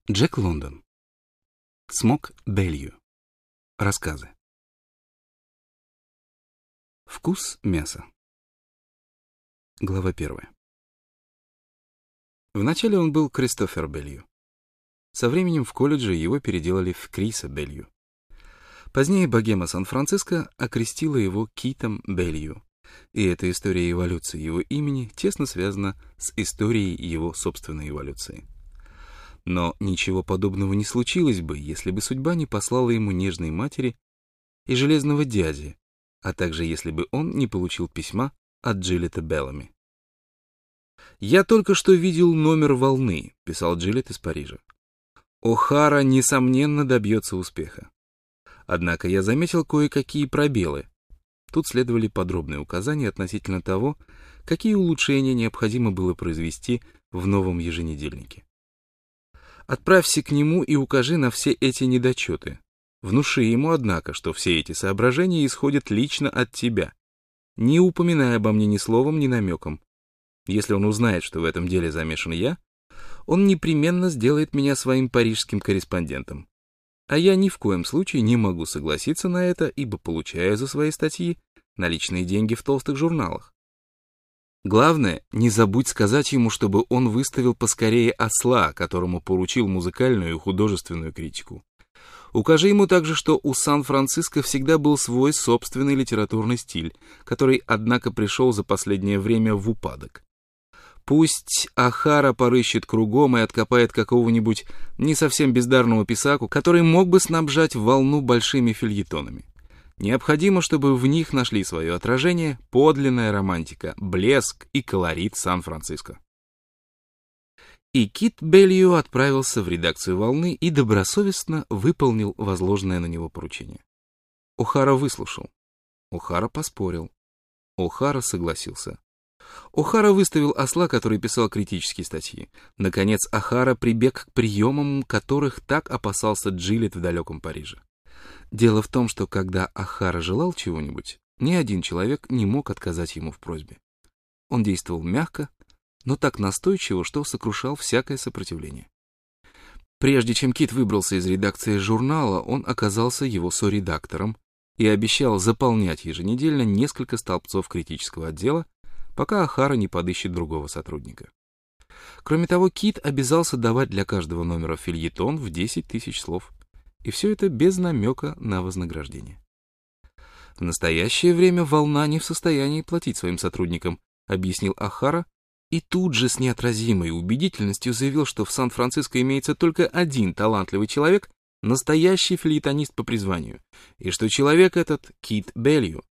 Джек Лондон. Смок Белью. Рассказы. Вкус мяса. Глава 1. Вначале он был Кристофер Белью. Со временем в колледже его переделали в Криса Белью. Позднее богема Сан-Франциско окрестила его Китом Белью, и эта история эволюции его имени тесно связана с историей его собственной эволюции. Но ничего подобного не случилось бы, если бы судьба не послала ему нежной матери и железного дяди, а также если бы он не получил письма от Джилетта Беллами. «Я только что видел номер «Волны», — писал Джилетт из Парижа. «О'Хара, несомненно, добьется успеха. Однако я заметил кое-какие пробелы». Тут следовали подробные указания относительно того, какие улучшения необходимо было произвести в новом еженедельнике. Отправься к нему и укажи на все эти недочеты. Внуши ему, однако, что все эти соображения исходят лично от тебя. Не упоминай обо мне ни словом, ни намеком. Если он узнает, что в этом деле замешан я, он непременно сделает меня своим парижским корреспондентом. А я ни в коем случае не могу согласиться на это, ибо получаю за свои статьи наличные деньги в толстых журналах. Главное, не забудь сказать ему, чтобы он выставил поскорее осла, которому поручил музыкальную и художественную критику. Укажи ему также, что у Сан-Франциско всегда был свой собственный литературный стиль, который, однако, пришел за последнее время в упадок. Пусть О'Хара порыщет кругом и откопает какого-нибудь не совсем бездарного писаку, который мог бы снабжать «Волну» большими фельетонами. Необходимо, чтобы в них нашли свое отражение подлинная романтика, блеск и колорит Сан-Франциско. И Кит Белью отправился в редакцию «Волны» и добросовестно выполнил возложенное на него поручение. О'Хара выслушал. О'Хара поспорил. О'Хара согласился. О'Хара выставил осла, который писал критические статьи. Наконец, О'Хара прибег к приемам, которых так опасался Джилетт в далеком Париже. Дело в том, что когда О'Хара желал чего-нибудь, ни один человек не мог отказать ему в просьбе. Он действовал мягко, но так настойчиво, что сокрушал всякое сопротивление. Прежде чем Кит выбрался из редакции журнала, он оказался его соредактором и обещал заполнять еженедельно несколько столбцов критического отдела, пока О'Хара не подыщет другого сотрудника. Кроме того, Кит обязался давать для каждого номера фельетон в 10 тысяч слов. И все это без намека на вознаграждение. В настоящее время «Волна» не в состоянии платить своим сотрудникам, объяснил О'Хара, и тут же с неотразимой убедительностью заявил, что в Сан-Франциско имеется только один талантливый человек, настоящий фельетонист по призванию, и что человек этот — Кит Белью.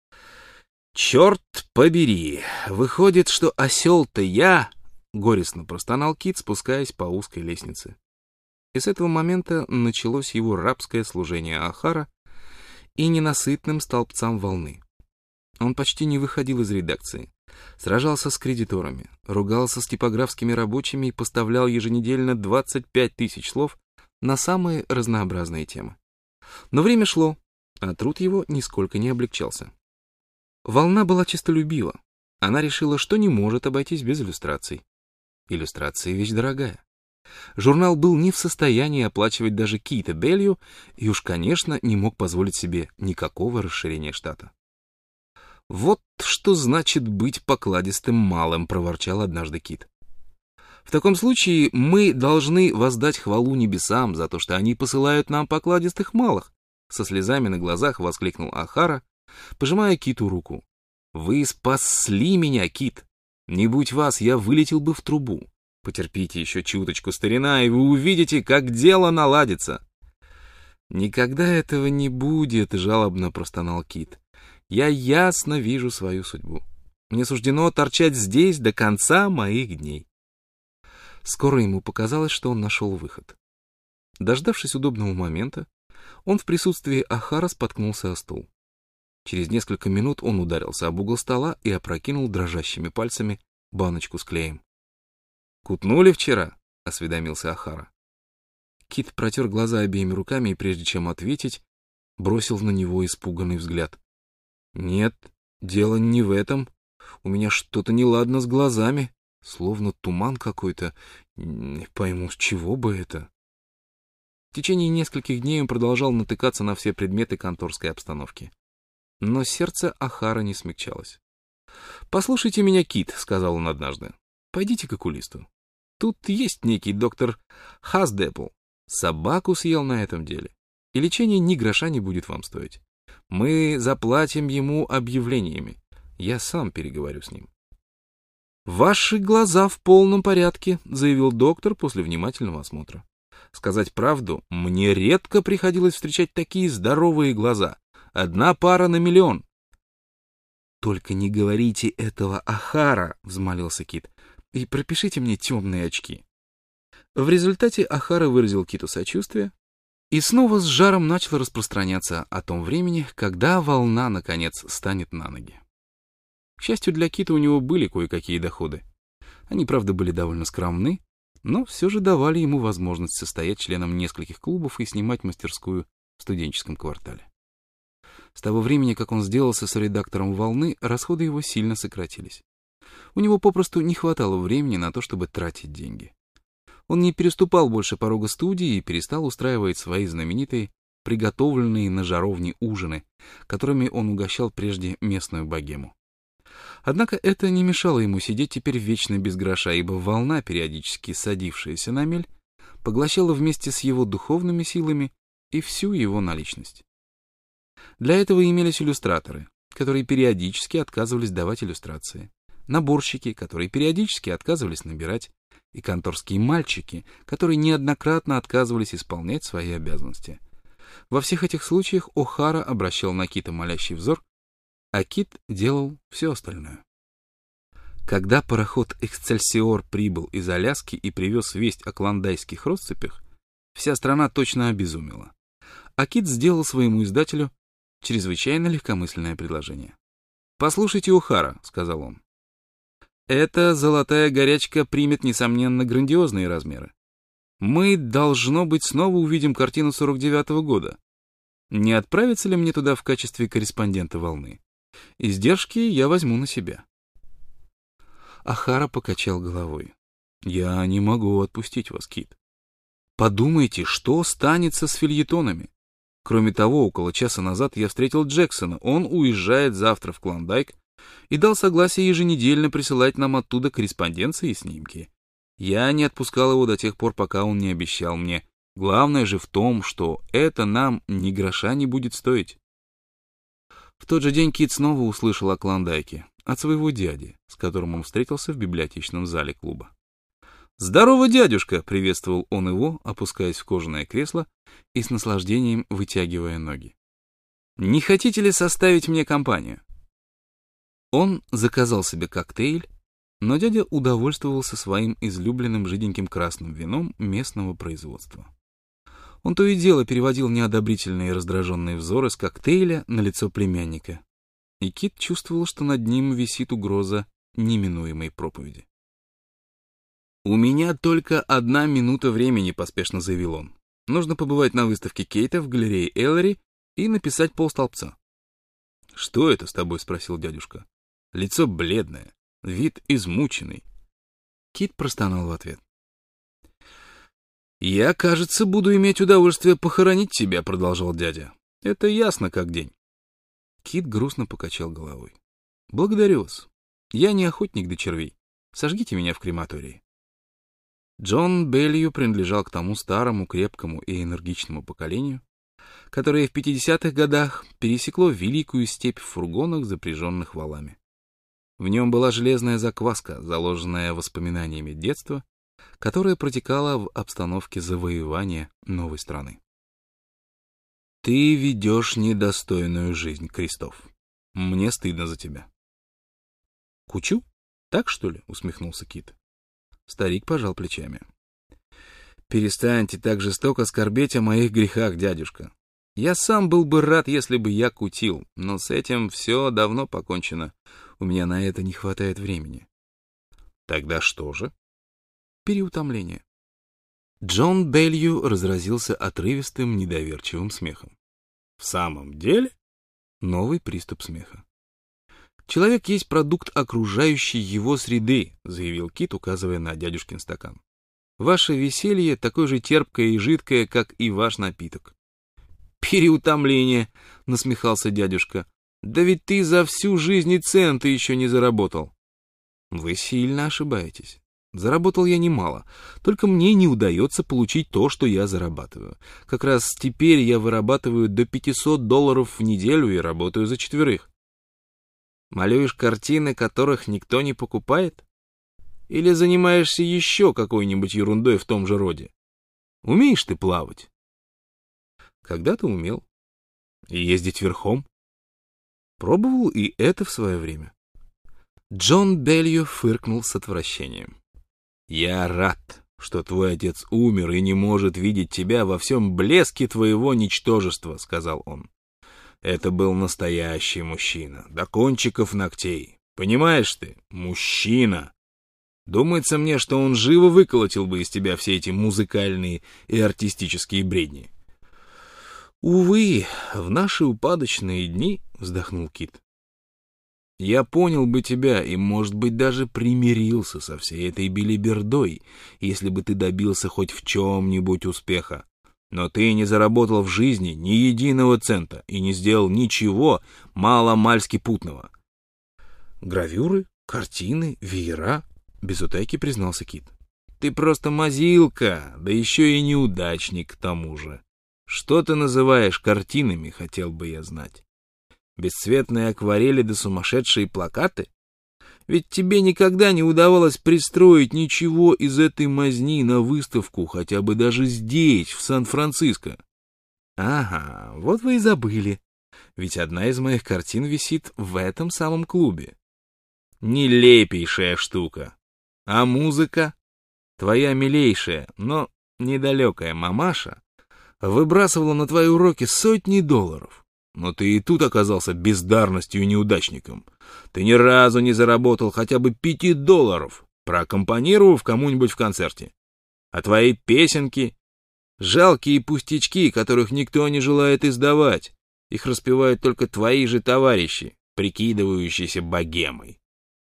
«Черт побери! Выходит, что осел-то я!» — горестно простонал Кит, спускаясь по узкой лестнице. И с этого момента началось его рабское служение О'Хара и ненасытным столбцам «Волны». Он почти не выходил из редакции, сражался с кредиторами, ругался с типографскими рабочими и поставлял еженедельно 25 тысяч слов на самые разнообразные темы. Но время шло, а труд его нисколько не облегчался. «Волна» была честолюбива. Она решила, что не может обойтись без иллюстраций. Иллюстрация — вещь дорогая. Журнал был не в состоянии оплачивать даже Кита Белью и уж, конечно, не мог позволить себе никакого расширения штата. «Вот что значит быть покладистым малым», — проворчал однажды Кит. «В таком случае мы должны воздать хвалу небесам за то, что они посылают нам покладистых малых», — со слезами на глазах воскликнул О'Хара, пожимая Киту руку. «Вы спасли меня, Кит. Не будь вас, я вылетел бы в трубу. Потерпите еще чуточку, старина, и вы увидите, как дело наладится». «Никогда этого не будет», — жалобно простонал Кит. «Я ясно вижу свою судьбу. Мне суждено торчать здесь до конца моих дней». Скоро ему показалось, что он нашел выход. Дождавшись удобного момента, он в присутствии О'Хара споткнулся о стул. Через несколько минут он ударился об угол стола и опрокинул дрожащими пальцами баночку с клеем. «Кутнули вчера?» — осведомился О'Хара. Кит протер глаза обеими руками и, прежде чем ответить, бросил на него испуганный взгляд. «Нет, дело не в этом. У меня что-то неладно с глазами. Словно туман какой-то. Не пойму, с чего бы это?» В течение нескольких дней он продолжал натыкаться на все предметы конторской обстановки. Но сердце Охара не смягчалось. «Послушайте меня, Кит», — сказал он однажды. «Пойдите к окулисту. Тут есть некий доктор Хаздепл. Собаку съел на этом деле. И лечение ни гроша не будет вам стоить. Мы заплатим ему объявлениями. Я сам переговорю с ним». «Ваши глаза в полном порядке», — заявил доктор после внимательного осмотра. «Сказать правду, мне редко приходилось встречать такие здоровые глаза. Одна пара на миллион». «Только не говорите этого Охара», — взмолился Кит, — «и пропишите мне темные очки». В результате Охара выразил Киту сочувствие и снова с жаром начал распространяться о том времени, когда волна, наконец, станет на ноги. К счастью для Кита, у него были кое-какие доходы. Они, правда, были довольно скромны, но все же давали ему возможность состоять членом нескольких клубов и снимать мастерскую в студенческом квартале. С того времени, как он сделался соредактором «Волны», расходы его сильно сократились. У него попросту не хватало времени на то, чтобы тратить деньги. Он не переступал больше порога студии и перестал устраивать свои знаменитые, приготовленные на жаровне ужины, которыми он угощал прежде местную богему. Однако это не мешало ему сидеть теперь вечно без гроша, ибо волна, периодически садившаяся на мель, поглощала вместе с его духовными силами и всю его наличность. Для этого имелись иллюстраторы, которые периодически отказывались давать иллюстрации, наборщики, которые периодически отказывались набирать, и конторские мальчики, которые неоднократно отказывались исполнять свои обязанности. Во всех этих случаях О'Хара обращал на Кита молящий взор, а Кит делал все остальное. Когда пароход «Эксцельсиор» прибыл из Аляски и привез весть о клондайских россыпях, вся страна точно обезумела. А Кит сделал своему издателю чрезвычайно легкомысленное предложение. «Послушайте, О'Хара», — сказал он, — «эта золотая горячка примет, несомненно, грандиозные размеры. Мы, должно быть, снова увидим картину 49-го года. Не отправиться ли мне туда в качестве корреспондента «Волны»? Издержки я возьму на себя». О'Хара покачал головой. «Я не могу отпустить вас, Кит. Подумайте, что станется с фельетонами. Кроме того, около часа назад я встретил Джексона. Он уезжает завтра в Клондайк и дал согласие еженедельно присылать нам оттуда корреспонденции и снимки. Я не отпускал его до тех пор, пока он не обещал мне. Главное же в том, что это нам ни гроша не будет стоить». В тот же день Кит снова услышал о Клондайке от своего дяди, с которым он встретился в библиотечном зале клуба. «Здорово, дядюшка!» — приветствовал он его, опускаясь в кожаное кресло и с наслаждением вытягивая ноги. «Не хотите ли составить мне компанию?» Он заказал себе коктейль, но дядя удовольствовался своим излюбленным жиденьким красным вином местного производства. Он то и дело переводил неодобрительные и раздраженные взоры с коктейля на лицо племянника, и Кит чувствовал, что над ним висит угроза неминуемой проповеди. «У меня только 1 минута времени», — поспешно заявил он. «Нужно побывать на выставке Кейта в галерее Эллери и написать полстолбца». «Что это с тобой?» — спросил дядюшка. «Лицо бледное, вид измученный». Кит простонал в ответ. «Я, кажется, буду иметь удовольствие похоронить тебя», — продолжал дядя. «Это ясно как день». Кит грустно покачал головой. «Благодарю вас. Я не охотник до червей. Сожгите меня в крематории». Джон Беллью принадлежал к тому старому, крепкому и энергичному поколению, которое в 50-х годах пересекло великую степь в фургонах, запряженных валами. В нем была железная закваска, заложенная воспоминаниями детства, которая протекала в обстановке завоевания новой страны. «Ты ведешь недостойную жизнь, Кристоф. Мне стыдно за тебя». «Кучу? Так, что ли?» — усмехнулся Кит. Старик пожал плечами. «Перестаньте так жестоко скорбеть о моих грехах, дядюшка. Я сам был бы рад, если бы я кутил, но с этим все давно покончено. У меня на это не хватает времени». «Тогда что же?» «Переутомление». Джон Беллью разразился отрывистым, недоверчивым смехом. «В самом деле?» Новый приступ смеха. «Человек есть продукт окружающей его среды», — заявил Кит, указывая на дядюшкин стакан. Ваше веселье такое же терпкое и жидкое, как и ваш напиток. Переутомление, насмехался дядюшка. Да ведь ты за всю жизнь и цента еще не заработал. Вы сильно ошибаетесь. Заработал я немало, только мне не удается получить то, что я зарабатываю. Как раз теперь я вырабатываю до $500 в неделю и работаю за 4. Малюешь картины, которых никто не покупает? Или занимаешься еще какой-нибудь ерундой в том же роде? Умеешь ты плавать? Когда-то умел. И ездить верхом? Пробовал и это в свое время. Джон Беллью фыркнул с отвращением. «Я рад, что твой отец умер и не может видеть тебя во всем блеске твоего ничтожества», — сказал он. «Это был настоящий мужчина, до кончиков ногтей. Понимаешь ты, мужчина. Думается мне, что он живо выколотил бы из тебя все эти музыкальные и артистические бредни». «Увы, в наши упадочные дни», — вздохнул Кит, — «я понял бы тебя и, может быть, даже примирился со всей этой белибердой, если бы ты добился хоть в чем-нибудь успеха. Но ты не заработал в жизни ни единого цента и не сделал ничего мало-мальски путного». «Гравюры, картины, веера», — без утайки признался Кит. «Ты просто мазилка, да еще и неудачник к тому же. Что ты называешь картинами, хотел бы я знать? Бесцветные акварели да сумасшедшие плакаты? Ведь тебе никогда не удавалось пристроить ничего из этой мазни на выставку, хотя бы даже здесь, в Сан-Франциско». «Ага, вот вы и забыли. Ведь одна из моих картин висит в этом самом клубе». «Нелепейшая штука. А музыка? Твоя милейшая, но недалекая мамаша выбрасывала на твои уроки сотни долларов. Но ты и тут оказался бездарностью и неудачником. Ты ни разу не заработал хотя бы $5, проаккомпанировав кому-нибудь в концерте. А твои песенки — жалкие пустячки, которых никто не желает издавать. Их распевают только твои же товарищи, прикидывающиеся богемой.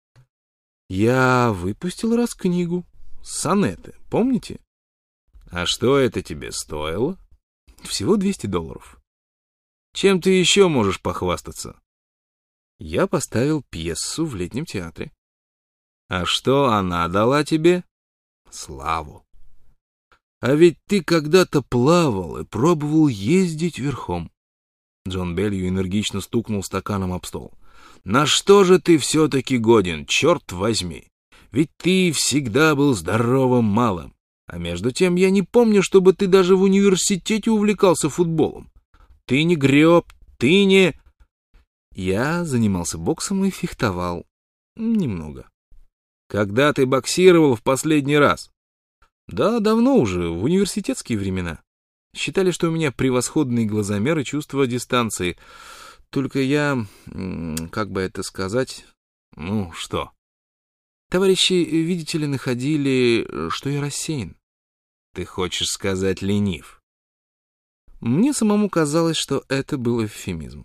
Я выпустил раз книгу. Сонеты, помните? А что это тебе стоило? Всего $200. Чем ты еще можешь похвастаться? Я поставил пьесу в летнем театре. А что она дала тебе? Славу. А ведь ты когда-то плавал и пробовал ездить верхом. Джон Беллью энергично стукнул стаканом об стол. На что же ты все-таки годен, черт возьми? Ведь ты всегда был здоровым малым. А между тем я не помню, чтобы ты даже в университете увлекался футболом. Ты не греб, ты не... Я занимался боксом и фехтовал. Немного. Когда ты боксировал в последний раз? Да, давно уже, в университетские времена. Считали, что у меня превосходный глазомер и чувство дистанции. Только я... как бы это сказать... Ну, что? Товарищи, видите ли, находили, что я рассеян. Ты хочешь сказать ленив? Мне самому казалось, что это был эвфемизм.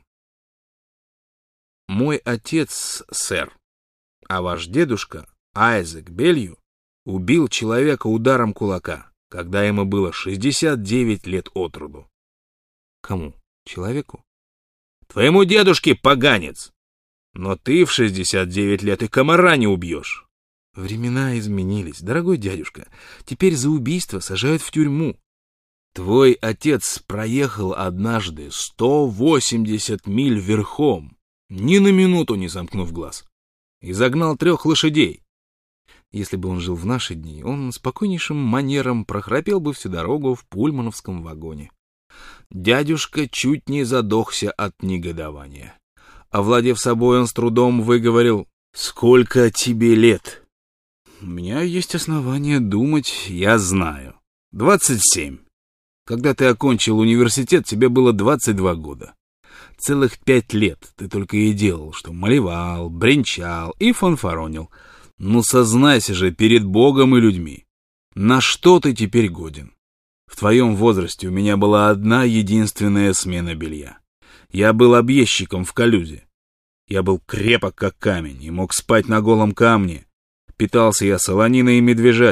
Мой отец, сэр, а ваш дедушка, Айзек Беллью, убил человека ударом кулака, когда ему было 69 лет от роду. Кому? Человеку? Твоему дедушке, поганец! Но ты в 69 лет и комара не убьешь. Времена изменились, дорогой дядюшка. Теперь за убийство сажают в тюрьму. Твой отец проехал однажды 180 миль верхом, ни на минуту не замкнув глаз, и загнал 3 лошадей. Если бы он жил в наши дни, он спокойнейшим манером прохрапел бы всю дорогу в пульмановском вагоне. Дядюшка чуть не задохся от негодования. Овладев собой, он с трудом выговорил: «Сколько тебе лет?» «У меня есть основания думать, я знаю. 27. Когда ты окончил университет, тебе было 22 года. Целых 5 лет ты только и делал, что малевал, бренчал и фанфаронил. Ну, сознайся же перед Богом и людьми. На что ты теперь годен? В твоем возрасте у меня была одна единственная смена белья. Я был объездчиком в Калюзе. Я был крепок, как камень, и мог спать на голом камне. Питался я солониной и медвежатиной.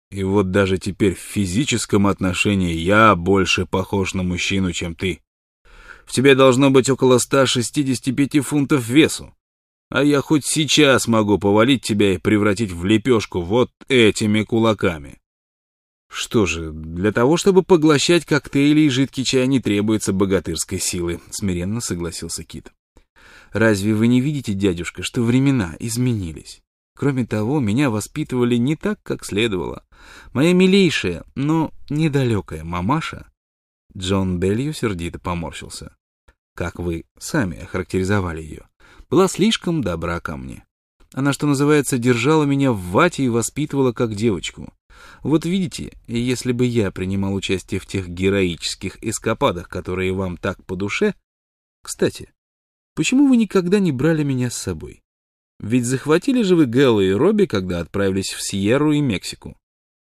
И вот даже теперь в физическом отношении я больше похож на мужчину, чем ты. В тебе должно быть около 165 фунтов весу. А я хоть сейчас могу повалить тебя и превратить в лепешку вот этими кулаками. Что же, для того, чтобы поглощать коктейли и жидкий чай, не требуется богатырской силы, смиренно согласился Кит. Разве вы не видите, дядюшка, что времена изменились? Кроме того, меня воспитывали не так, как следовало. Моя милейшая, но недалекая мамаша... Джон Беллью сердито поморщился. Как вы сами охарактеризовали ее, была слишком добра ко мне. Она, что называется, держала меня в вате и воспитывала как девочку. Вот видите, если бы я принимал участие в тех героических эскападах, которые вам так по душе... Кстати, почему вы никогда не брали меня с собой? Ведь захватили же вы Гэлла и Робби, когда отправились в Сьерру и Мексику.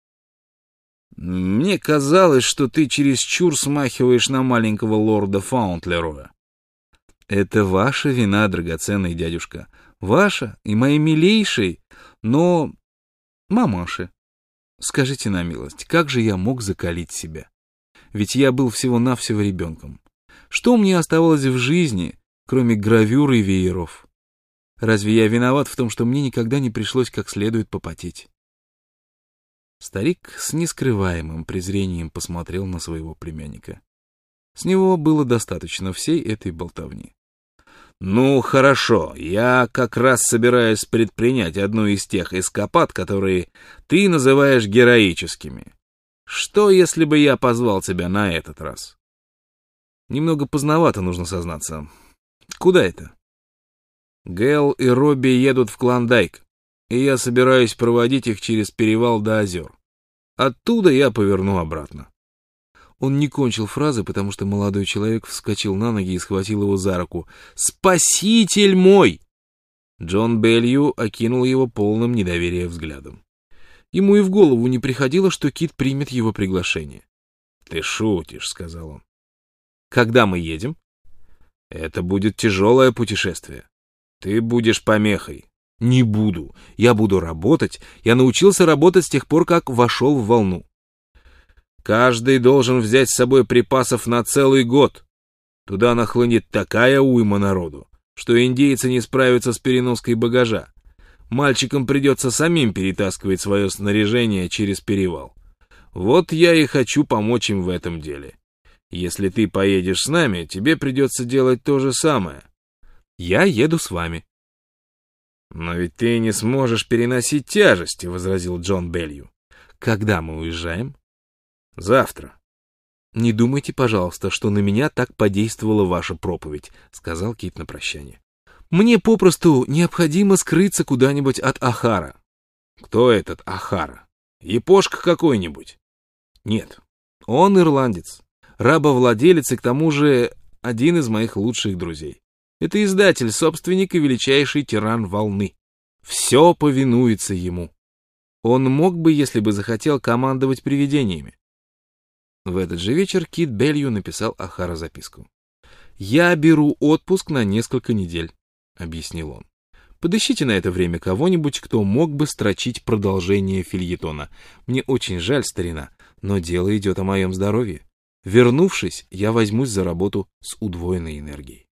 Мне казалось, что ты чересчур смахиваешь на маленького лорда Фаунтлероя. Это ваша вина, драгоценный дядюшка. Ваша и моей милейшей, но... мамаши. Скажите на милость, как же я мог закалить себя? Ведь я был всего-навсего ребенком. Что мне оставалось в жизни, кроме гравюр и вееров? Разве я виноват в том, что мне никогда не пришлось как следует попотеть? Старик с нескрываемым презрением посмотрел на своего племянника. С него было достаточно всей этой болтовни. «Ну, хорошо, я как раз собираюсь предпринять одну из тех эскапад, которые ты называешь героическими. Что, если бы я позвал тебя на этот раз?» «Немного поздновато, нужно сознаться. Куда это?» «Гэл и Робби едут в Клондайк, и я собираюсь проводить их через перевал до озер. Оттуда я поверну обратно». Он не кончил фразы, потому что молодой человек вскочил на ноги и схватил его за руку. «Спаситель мой!» Джон Беллью окинул его полным недоверия взглядом. Ему и в голову не приходило, что Кит примет его приглашение. «Ты шутишь», — сказал он. «Когда мы едем?» «Это будет тяжелое путешествие. Ты будешь помехой». «Не буду. Я буду работать. Я научился работать с тех пор, как вошел в волну». «Каждый должен взять с собой припасов на целый год. Туда нахлынет такая уйма народу, что индейцы не справятся с переноской багажа. Мальчикам придется самим перетаскивать свое снаряжение через перевал. Вот я и хочу помочь им в этом деле. Если ты поедешь с нами, тебе придется делать то же самое». «Я еду с вами». «Но ведь ты не сможешь переносить тяжести», — возразил Джон Беллью. «Когда мы уезжаем?» «Завтра». «Не думайте, пожалуйста, что на меня так подействовала ваша проповедь», — сказал Кит на прощание. «Мне попросту необходимо скрыться куда-нибудь от Ахара». «Кто этот Ахара? Япошка какой-нибудь?» «Нет, он ирландец, рабовладелец и к тому же один из моих лучших друзей. Это издатель, собственник и величайший тиран волны. Все повинуется ему. Он мог бы, если бы захотел, командовать привидениями». В этот же вечер Кит Беллью написал Ахара записку. «Я беру отпуск на несколько недель», — объяснил он. «Подыщите на это время кого-нибудь, кто мог бы строчить продолжение фельетона. Мне очень жаль, старина, но дело идет о моем здоровье. Вернувшись, я возьмусь за работу с удвоенной энергией».